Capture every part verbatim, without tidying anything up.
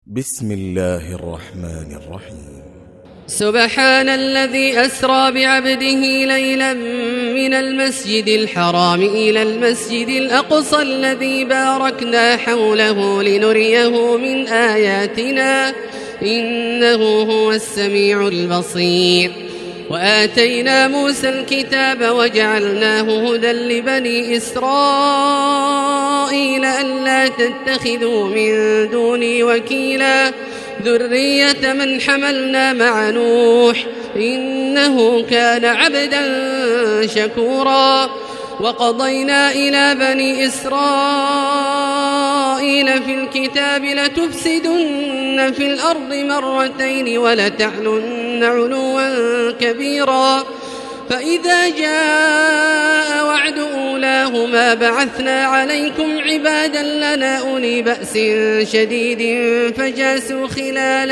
بسم الله الرحمن الرحيم. سبحان الذي أسرى بعبده ليلا من المسجد الحرام إلى المسجد الأقصى الذي باركنا حوله لنريه من آياتنا إنه هو السميع البصير. وآتينا موسى الكتاب وجعلناه هدى لبني إسرائيل ألا تتخذوا من دوني وكيلا ذرية من حملنا مع نوح إنه كان عبدا شكورا. وقضينا إلى بني إسرائيل في الكتاب لتفسدن في الأرض مرتين ولتعلن علوا كبيرا. فإذا جاء وعد أولاهما بعثنا عليكم عبادا لنا أولي بأس شديد فجاسوا خلال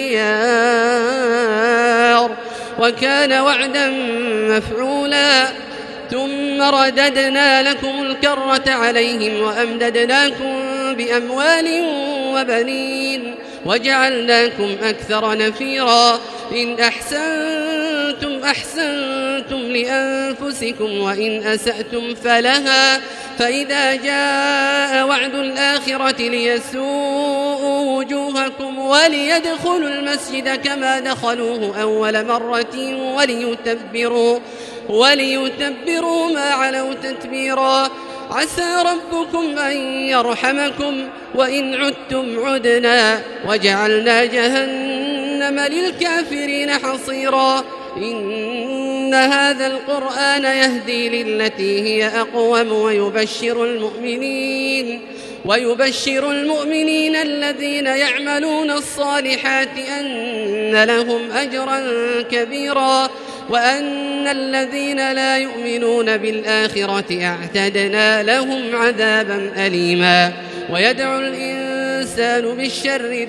الديار وكان وعدا مفعولا. ثم رددنا لكم الكرة عليهم وأمددناكم بأموال وبنين وجعلناكم أكثر نفيرا. إن أحسنتم أحسنتم لأنفسكم وإن أسأتم فلها. فإذا جاء وعد الآخرة ليسوءوا وجوهكم وليدخلوا المسجد كما دخلوه أول مرة وليتبروا وليتبروا ما علوا تتبيرا. عسى ربكم أن يرحمكم وإن عدتم عدنا وجعلنا جهنم للكافرين حصيرا. إن هذا القرآن يهدي للتي هي أقوم ويبشر المؤمنين ويبشر المؤمنين الذين يعملون الصالحات أن لهم أجرا كبيرا وأن الذين لا يؤمنون بالآخرة أعتدنا لهم عذابا أليما. ويدعو الإنسان بالشر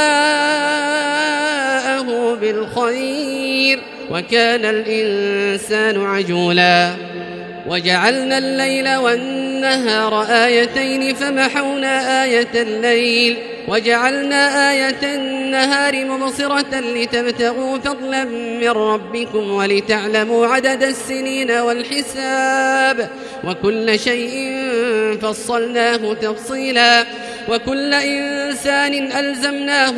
دعاءه بالخير وكان الإنسان عجولا. وجعلنا الليل والنهار آيتين فمحونا آية الليل وجعلنا آية النهار مبصرة لتبتغوا فضلا من ربكم ولتعلموا عدد السنين والحساب وكل شيء فصلناه تفصيلا. وكل إنسان ألزمناه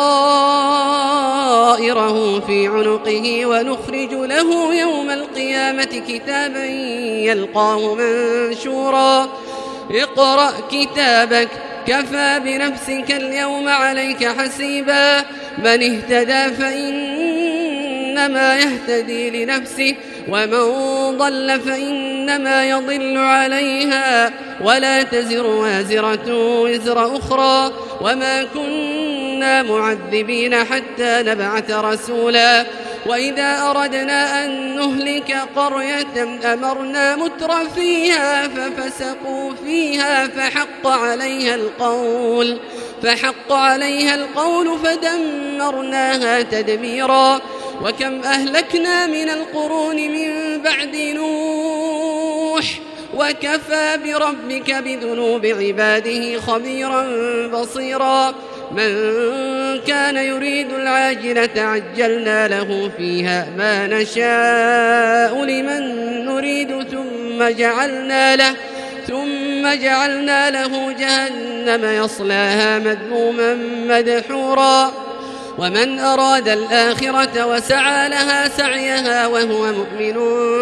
طائره في عنقه ونخرج له يوم القيامة كتابا يلقاه منشورا. اقرأ كتابك كفى بنفسك اليوم عليك حسيبا. من اهتدى فإنما يهتدي لنفسه ومن ضل فإنما يضل عليها ولا تزر وازرة وزر أخرى وما كنا معذبين حتى نبعث رسولا. وإذا أردنا أن نهلك قرية أمرنا متر فيها ففسقوا فيها فحق عليها القول فحق عليها القول فدمرناها تدميرا. وكم أهلكنا من القرون من بعد نوح وكفى بربك بذنوب عباده خبيرا بصيرا. من كان يريد العاجلة عجلنا له فيها ما نشاء لمن نريد ثم جعلنا له ثم جعلنا له جهنم يصلاها مذموما مدحورا. ومن أراد الآخرة وسعى لها سعيها وهو مؤمن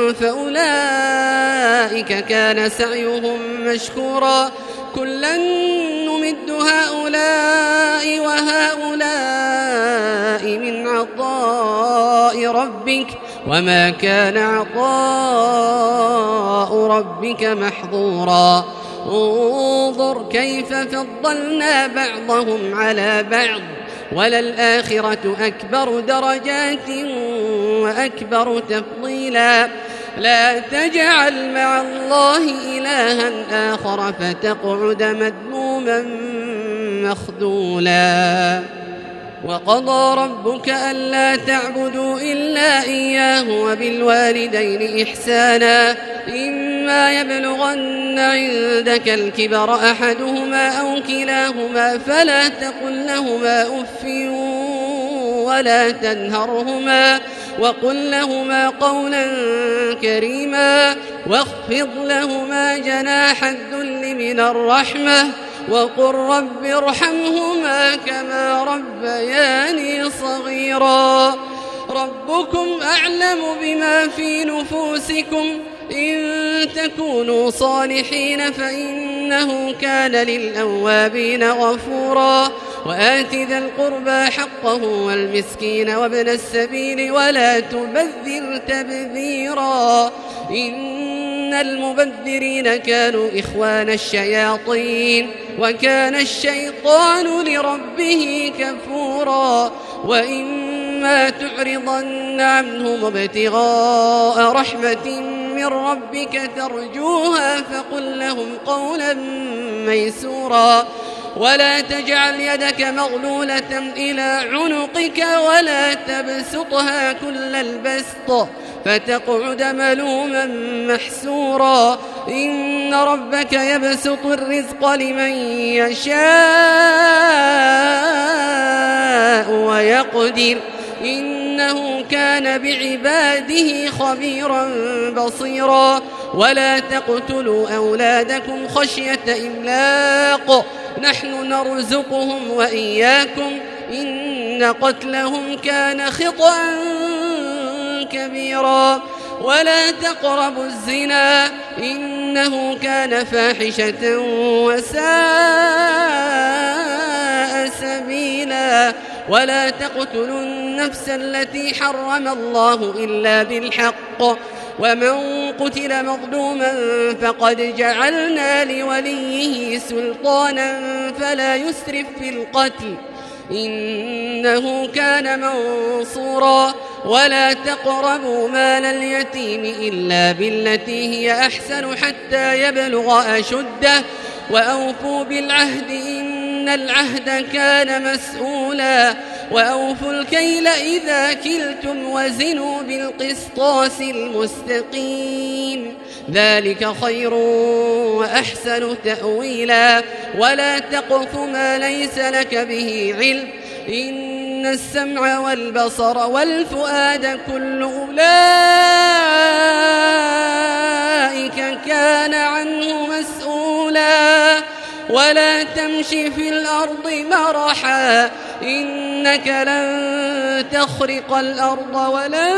فأولئك كان سعيهم مشكورا. كلا نمد هؤلاء وهؤلاء من عطاء ربك وما كان عطاء ربك محظورا. انظر كيف فضلنا بعضهم على بعض وللآخرة أكبر درجات وأكبر تفضيلا. لا تجعل مع الله إلها آخر فتقعد مذموما مخذولا. وقضى ربك ألا تعبدوا إلا إياه وبالوالدين إحسانا إما إما يبلغن عندك الكبر أحدهما أو كلاهما فلا تقل لهما أف ولا تنهرهما وقل لهما قولا كريما واخفض لهما جناح الذل من الرحمة وقل رب ارحمهما كما ربياني صغيرا. ربكم أعلم بما في نفوسكم إن تكونوا صالحين فإنه كان للأوابين غفورا. وآت ذا القربى حقه والمسكين وابن السبيل ولا تبذر تبذيرا إن المبذرين كانوا إخوان الشياطين وكان الشيطان لربه كفورا. وإما تعرضن عنهم ابتغاء رحمة من ربك ترجوها فقل لهم قولا ميسورا. ولا تجعل يدك مغلولة إلى عنقك ولا تبسطها كل البسط فتقعد ملوما محسورا. إن ربك يبسط الرزق لمن يشاء ويقدر إنه كان بعباده خبيرا بصيرا. ولا تقتلوا أولادكم خشية إملاق نحن نرزقهم وإياكم إن قتلهم كان خطأ كبيرا. ولا تقربوا الزنا إنه كان فاحشة وساء سبيلا. ولا تقتلوا النفس التي حرم الله إلا بالحق ومن قتل مظلوما فقد جعلنا لوليه سلطانا فلا يسرف في القتل إنه كان منصورا. ولا تقربوا مال اليتيم إلا بالتي هي أحسن حتى يبلغ أشده وأوفوا بالعهد إن العهد كان مسؤولا. وأوفوا الكيل إذا كلتم وزنوا بالقسطاس المستقيم ذلك خير وأحسن تأويلا. ولا تقف ما ليس لك به علم إن السمع والبصر والفؤاد كل أولئك كان عنه مسؤولا. ولا تمشي في الأرض مرحا إنك لن تخرق الأرض ولن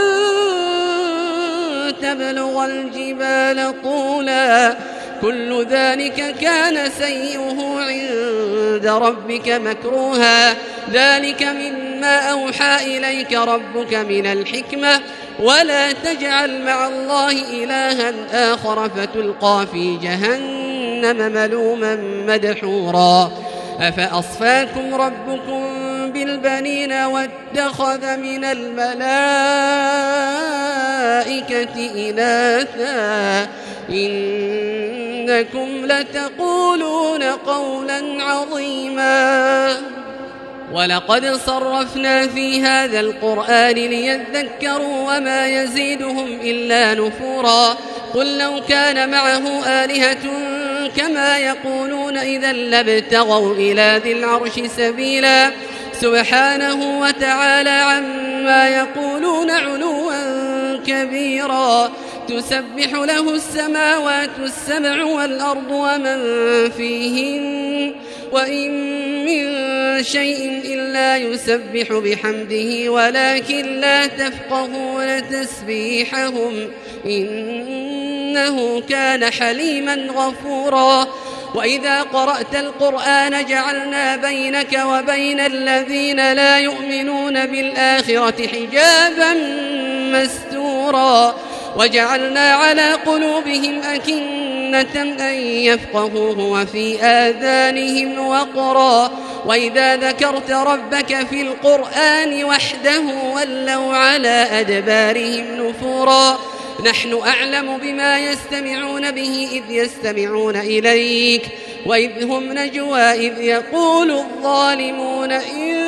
تبلغ الجبال طولا كل ذلك كان سيئه عند ربك مكروها. ذلك مما أوحى إليك ربك من الحكمة. ولا تجعل مع الله إلها آخر فتلقى في جهنم ملوما مدحورا. أفأصفاكم ربكم بالبنين واتخذ من الملائكة إناثا إنكم لتقولون قولا عظيما. ولقد صرفنا في هذا القرآن ليذكروا وما يزيدهم إلا نفورا. قل لو كان معه آلهة كما يقولون إذا لابتغوا إلى ذي العرش سبيلا. سبحانه وتعالى عما يقولون علوا كبيرا. تسبح له السماوات السبع والأرض ومن فيهن وإن من شيء إلا يسبح بحمده ولكن لا تفقهون تسبيحهم إنه كان حليما غفورا. وإذا قرأت القرآن جعلنا بينك وبين الذين لا يؤمنون بالآخرة حجابا مستورا. وجعلنا على قلوبهم أكنة أن يفقهوه وفي آذانهم وقرا. وإذا ذكرت ربك في القرآن وحده ولوا على أدبارهم نفورا. نحن أعلم بما يستمعون به إذ يستمعون إليك وإذ هم نجوى إذ يقول الظالمون إن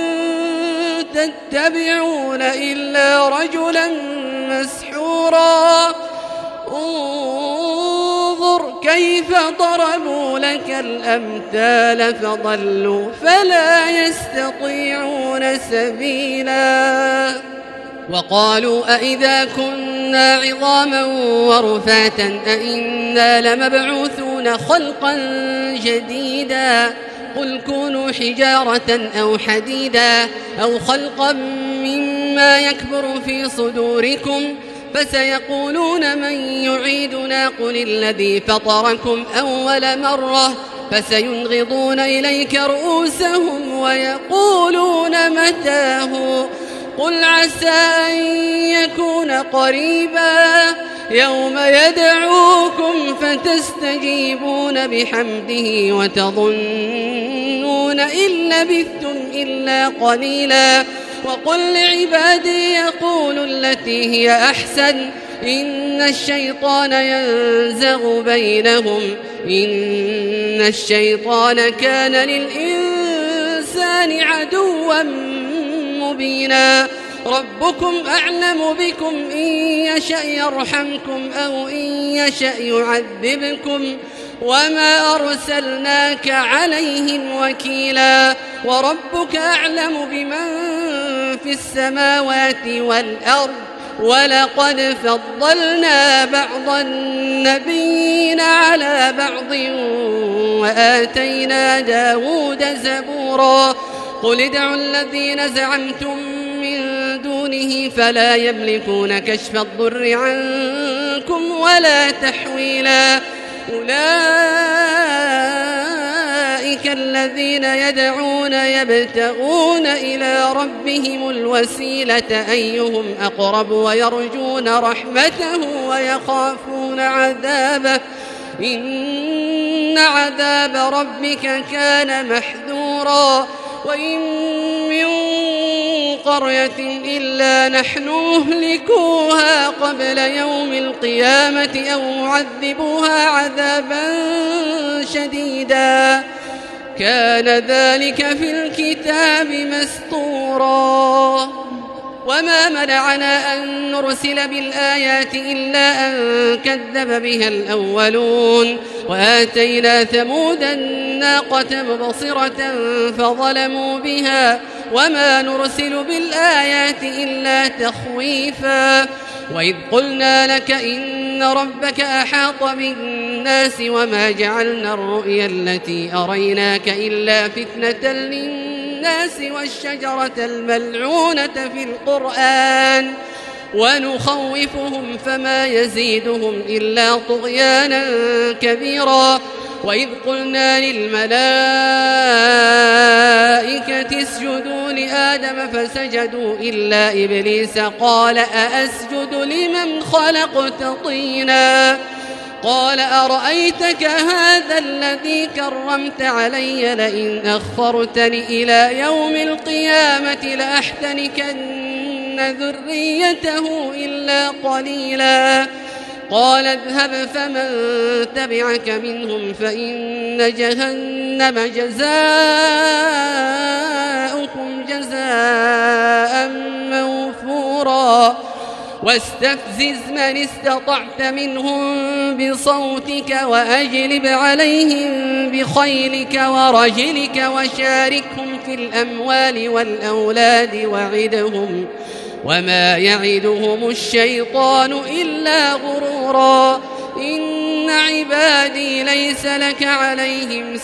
تتبعون إلا رجلا مسحورا. انظر كيف ضربوا لك الأمثال فضلوا فلا يستطيعون سبيلا وقالوا أئذا كنا عظاما ورفاتا أئنا لمبعوثون خلقا جديدا قل كونوا حجارة أو حديدا أو خلقا مما يكبر في صدوركم فسيقولون من يعيدنا قل الذي فطركم أول مرة فسينغضون إليك رؤوسهم ويقولون متاه قل عسى أن يكون قريبا يوم يدعوكم فتستجيبون بحمده وتظنون إن لبثتم إلا قليلا وقل لعبادي يقولوا التي هي أحسن إن الشيطان ينزغ بينهم إن الشيطان كان للإنسان عدوا مبينا ربكم أعلم بكم إن يشأ يرحمكم أو إن يشأ يعذبكم وما أرسلناك عليهم وكيلا وربك أعلم بمن في السماوات والأرض ولقد فضلنا بعض النبيين على بعض وآتينا داود زبورا قل ادعوا الذين زعمتم من دونه فلا يملكون كشف الضر عنكم ولا تحويلا أولئك الذين يدعون يبتغون إلى ربهم الوسيلة أيهم أقرب ويرجون رحمته ويخافون عذابه إن عذاب ربك كان محذورا وإن من قرية إلا نحن مهلكوها قبل يوم القيامة أو معذبوها عذابا شديدا كان ذلك في الكتاب مسطورا وما منعنا أن نرسل بالآيات إلا أن كذب بها الأولون وآتينا ثمود الناقة مبصرة فظلموا بها وما نرسل بالآيات إلا تخويفا وإذ قلنا لك إن ربك أحاط بالناس وما جعلنا الرؤيا التي أريناك إلا فتنة للناس والشجرة الملعونة في القرآن ونخوفهم فما يزيدهم إلا طغيانا كبيرا وإذ قلنا للملائكة اسجدوا لآدم فسجدوا إلا إبليس قال أأسجد لمن خلقت طينا قال أرأيتك هذا الذي كرمت علي لئن أخرتني إلى يوم القيامة لأحتنكن ذريته إلا قليلا قال اذهب فمن تبعك منهم فإن جهنم جزاؤكم جزاء موفورا واستفزز من استطعت منهم بصوتك وأجلب عليهم بخيلك ورجلك وشاركهم في الأموال والأولاد وعدهم وما يعدهم الشيطان إلا غرورا إن عبادي ليس لك عليهم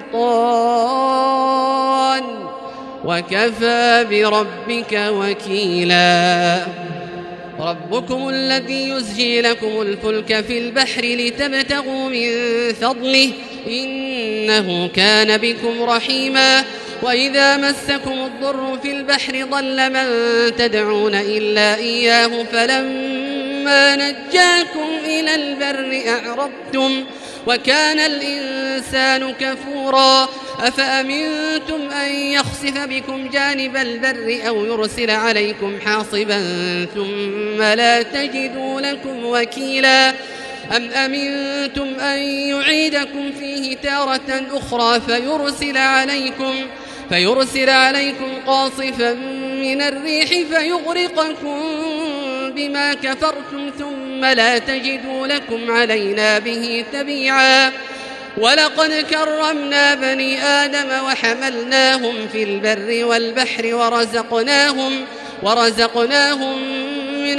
سلطان وكفى بربك وكيلا ربكم الذي يزجي لكم الفلك في البحر لتبتغوا من فضله إنه كان بكم رحيما وإذا مسكم الضر في البحر ضل من تدعون إلا إياه فلما نجاكم إلى البر أعرضتم وكان الإنسان كفورا أفأمنتم أن يخسف بكم جانب البر أو يرسل عليكم حاصبا ثم لا تجدوا لكم وكيلا أم أمنتم أن يعيدكم فيه تارة أخرى فيرسل عليكم فيرسل عليكم قاصفا من الريح فيغرقكم بما كفرتم ثم ثم لا تجدوا لكم علينا به تبيعا. ولقد كرمنا بني آدم وحملناهم في البر والبحر ورزقناهم, ورزقناهم من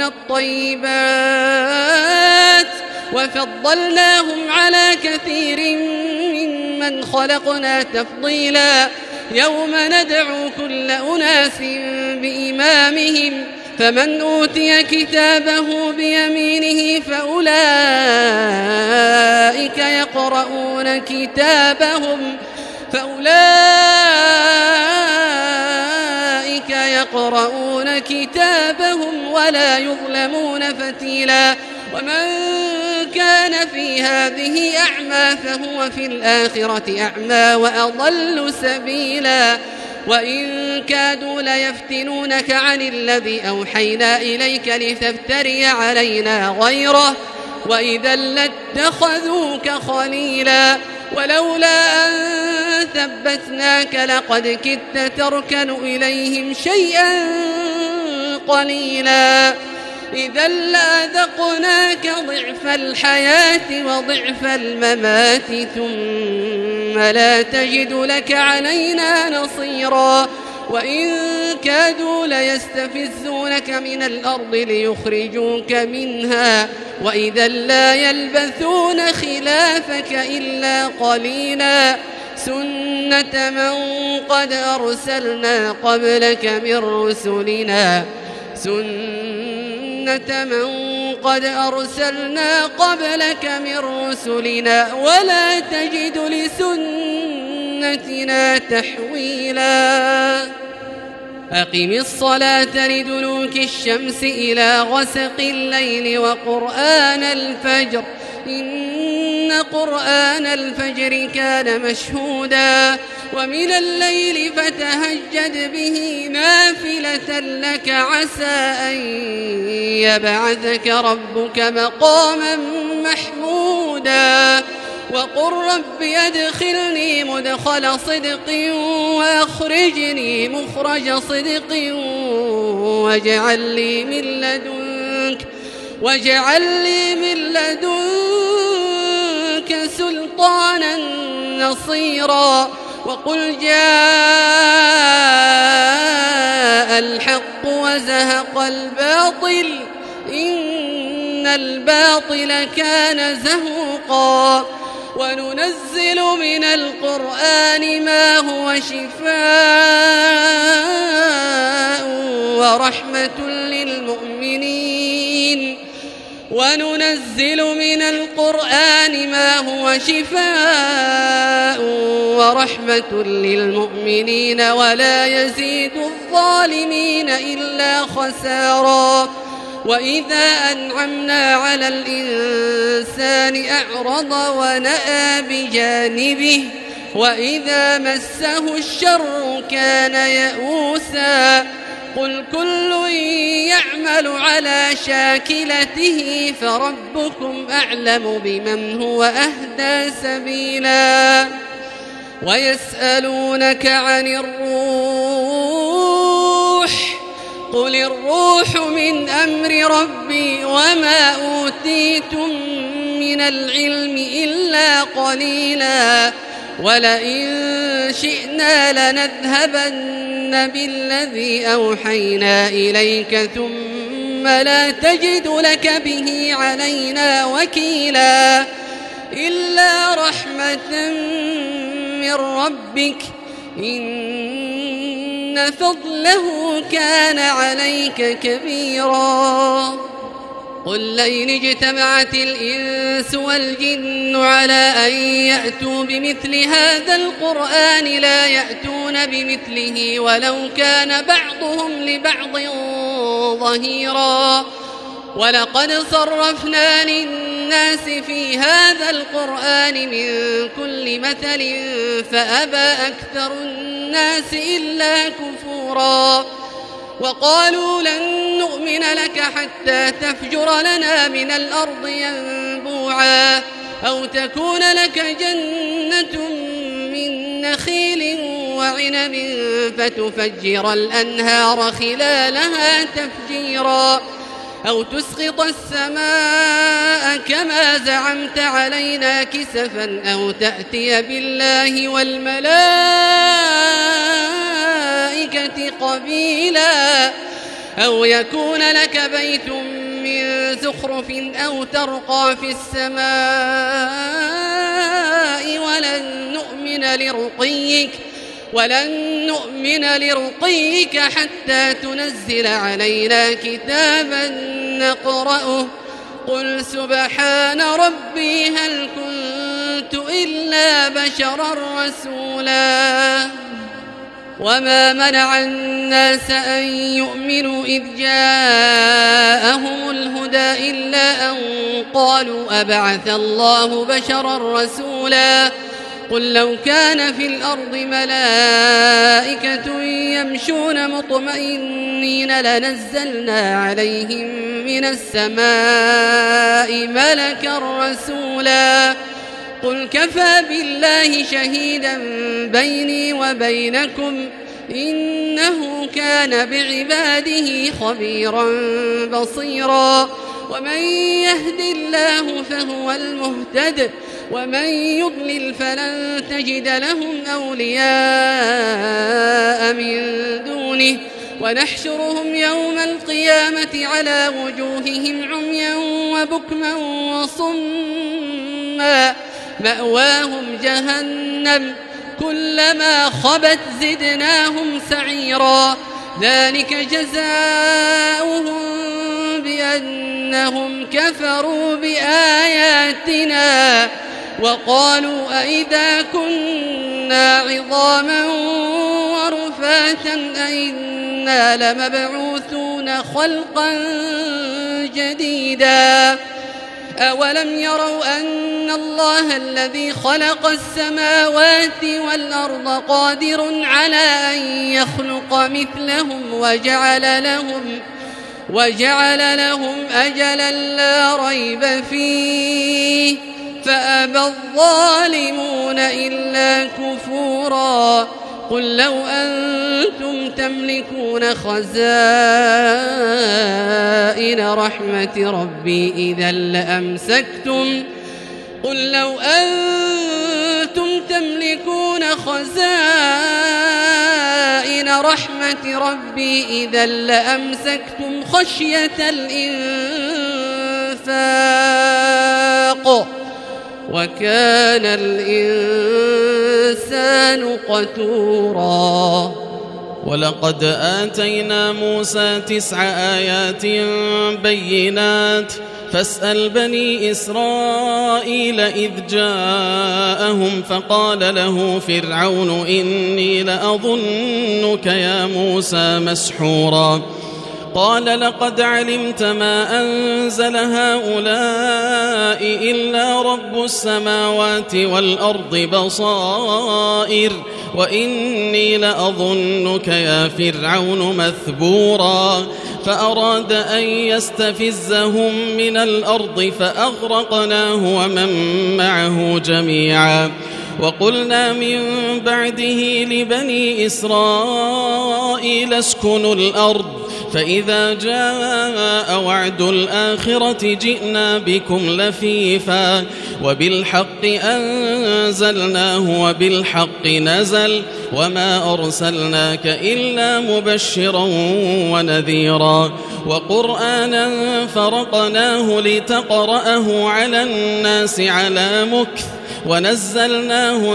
الطيبات وفضلناهم على كثير ممن خلقنا تفضيلا. يوم ندعو كل أناس بإمامهم فمن أوتي كتابه بيمينه فأولئك يقرؤون كتابهم فأولئك يقرؤون كتابهم ولا يظلمون فتيلا. ومن كان في هذه أعمى فهو في الآخرة أعمى وأضل سبيلا. وإن كادوا ليفتنونك عن الذي أوحينا إليك لتفتري علينا غيره وإذا لاتخذوك خليلا. ولولا أن ثبتناك لقد كدت تركن إليهم شيئا قليلا. إذا لأذقناك ضعف الحياة وضعف الممات ثم لا تجد لك علينا نصيرا. وإن كادوا ليستفزونك من الأرض ليخرجوك منها وإذا لا يلبثون خلافك إلا قليلا. سنة من قد أرسلنا قبلك من رسلنا سنة من قد أرسلنا قبلك من رسلنا ولا تجد لسنتنا تحويلا. أقم الصلاة لدلوك الشمس إلى غسق الليل وقرآن الفجر إن قرآن الفجر كان مشهودا. ومن الليل فتهجد به نافلة لك عسى أن يبعثك ربك مقاما محمودا. وقل رب أدخلني مدخل صدق وأخرجني مخرج صدق واجعل لي من لدنك واجعل لي من لدنك سلطانا نصيرا. وقل جاء الحق وزهق الباطل إن الباطل كان زهوقا. وننزل من القرآن ما هو شفاء ورحمة للمؤمنين وننزل من القرآن ما هو شفاء ورحمة للمؤمنين ولا يزيد الظالمين إلا خسارا. وإذا أنعمنا على الإنسان أعرض ونأى بجانبه وإذا مسه الشر كان يئوسا. قل كل يعمل على شاكلته فربكم أعلم بمن هو أهدى سبيلا. ويسألونك عن الروح قل الروح من أمر ربي وما أوتيتم من العلم إلا قليلا. ولئن شئنا لنذهبن بالذي أوحينا إليك ثم لا تجد لك به علينا وكيلا. إلا رحمة من ربك إن فضله كان عليك كبيرا. قل لئن اجتمعت الإنس والجن على أن يأتوا بمثل هذا القرآن لا يأتون بمثله ولو كان بعضهم لبعض ظهيرا. ولقد صرفنا للناس في هذا القرآن من كل مثل فأبى أكثر الناس إلا كفورا. وقالوا لن نؤمن لك حتى تفجر لنا من الأرض ينبوعا أو تكون لك جنة من نخيل وعنب فتفجر الأنهار خلالها تفجيرا أو تسقط السماء كما زعمت علينا كسفا أو تأتي بالله والملائكة قبيلا أو يكون لك بيت من زخرف أو ترقى في السماء ولن نؤمن لرقيك ولن نؤمن لرقيك حتى تنزل علينا كتابا نقرأه قل سبحان ربي هل كنت إلا بشرا رسولا وما منع الناس أن يؤمنوا إذ جاءهم الهدى إلا أن قالوا أبعث الله بشرا رسولا قل لو كان في الأرض ملائكة يمشون مطمئنين لنزلنا عليهم من السماء ملكا رسولا قل كفى بالله شهيدا بيني وبينكم إنه كان بعباده خبيرا بصيرا ومن يهد الله فهو المهتد ومن يضلل فلن تجد لهم أولياء من دونه ونحشرهم يوم القيامة على وجوههم عميا وبكما وصما مأواهم جهنم كلما خبت زدناهم سعيرا ذلك جزاؤهم بأنهم كفروا بآياتنا وقالوا أئذا كنا عظاما ورفاتا أئنا لمبعوثون خلقا جديدا أولم يروا أن الله الذي خلق السماوات والأرض قادر على أن يخلق مثلهم وجعل لهم وجعل لهم أجلا لا ريب فيه فأبى الظالمون إلا كفورا قل لو أنتم تملكون خزائن رحمة ربي إذا لأمسكتم قل لو أنتم تملكون خزائن رحمة ربي إذا لأمسكتم خشية الإنفاق وكان الإنسان قتورا ولقد آتينا موسى تسع آيات بينات فاسأل بني إسرائيل إذ جاءهم فقال له فرعون إني لأظنك يا موسى مسحورا قال لقد علمت ما أنزل هؤلاء إلا رب السماوات والأرض بصائر وإني لأظنك يا فرعون مثبورا فأراد أن يستفزهم من الأرض فأغرقناه ومن معه جميعا وقلنا من بعده لبني إسرائيل اسكنوا الأرض فإذا جاء وعد الآخرة جئنا بكم لفيفا وبالحق أنزلناه وبالحق نزل وما أرسلناك إلا مبشرا ونذيرا وقرآنا فرقناه لتقرأه على الناس على مكث ونزلناه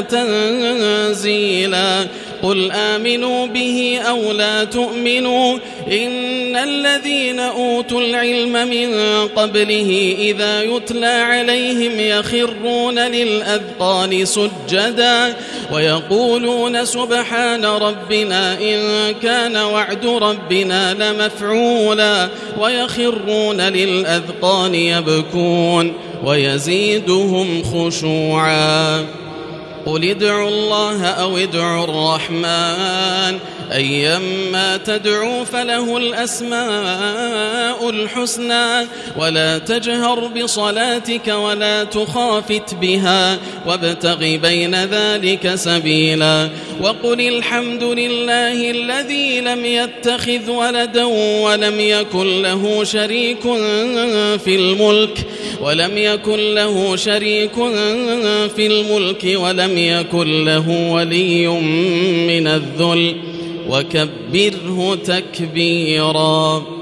تنزيلا قل آمنوا به أو لا تؤمنوا إن الذين أوتوا العلم من قبله إذا يتلى عليهم يخرون للأذقان سجدا ويقولون سبحان ربنا إن كان وعد ربنا لمفعولا ويخرون للأذقان يبكون ويزيدهم خشوعا قل ادعوا الله أو ادعوا الرحمن أيما تدعوا فله الأسماء الحسنى ولا تجهر بصلاتك ولا تخافت بها وابتغ بين ذلك سبيلا وقل الحمد لله الذي لم يتخذ ولدا ولم يكن له شريك في الملك ولم يكن له شريك في الملك ولم يكن له ولي من الذل وكبره تكبيرا.